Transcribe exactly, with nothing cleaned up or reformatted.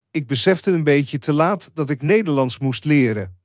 Ik besefte een beetje te laat dat ik Nederlands moest leren.